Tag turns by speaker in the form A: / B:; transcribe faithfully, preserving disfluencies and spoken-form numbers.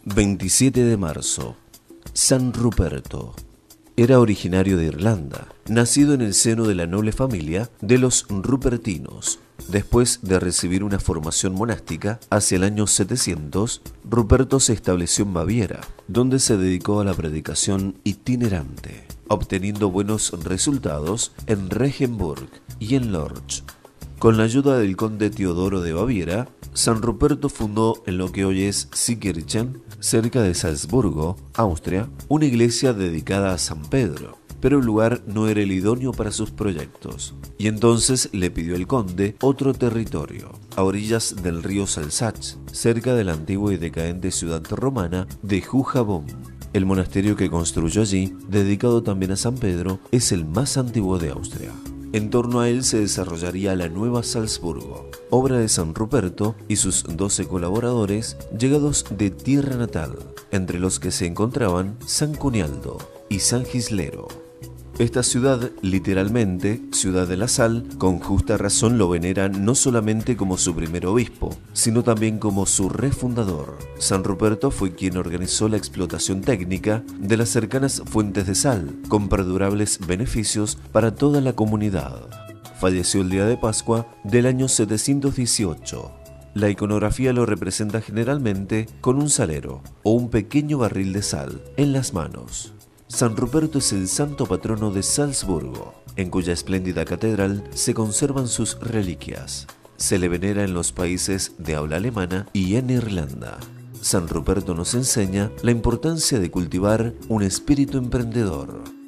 A: veintisiete de marzo. San Ruperto. Era originario de Irlanda, nacido en el seno de la noble familia de los Rupertinos. Después de recibir una formación monástica, hacia el año setecientos, Ruperto se estableció en Baviera, donde se dedicó a la predicación itinerante, obteniendo buenos resultados en Regensburg y en Lorch. Con la ayuda del conde Teodoro de Baviera, San Ruperto fundó en lo que hoy es Seekirchen, cerca de Salzburgo, Austria, una iglesia dedicada a San Pedro, pero el lugar no era el idóneo para sus proyectos, y entonces le pidió al conde otro territorio, a orillas del río Salzach, cerca de la antigua y decadente ciudad romana de Jujabón. El monasterio que construyó allí, dedicado también a San Pedro, es el más antiguo de Austria. En torno a él se desarrollaría la Nueva Salzburgo, obra de San Ruperto y sus doce colaboradores llegados de tierra natal, entre los que se encontraban San Cunialdo y San Gislero. Esta ciudad, literalmente, ciudad de la sal, con justa razón lo veneran no solamente como su primer obispo, sino también como su refundador. San Ruperto fue quien organizó la explotación técnica de las cercanas fuentes de sal, con perdurables beneficios para toda la comunidad. Falleció el día de Pascua del año setecientos dieciocho. La iconografía lo representa generalmente con un salero o un pequeño barril de sal en las manos. San Ruperto es el santo patrono de Salzburgo, en cuya espléndida catedral se conservan sus reliquias. Se le venera en los países de habla alemana y en Irlanda. San Ruperto nos enseña la importancia de cultivar un espíritu emprendedor.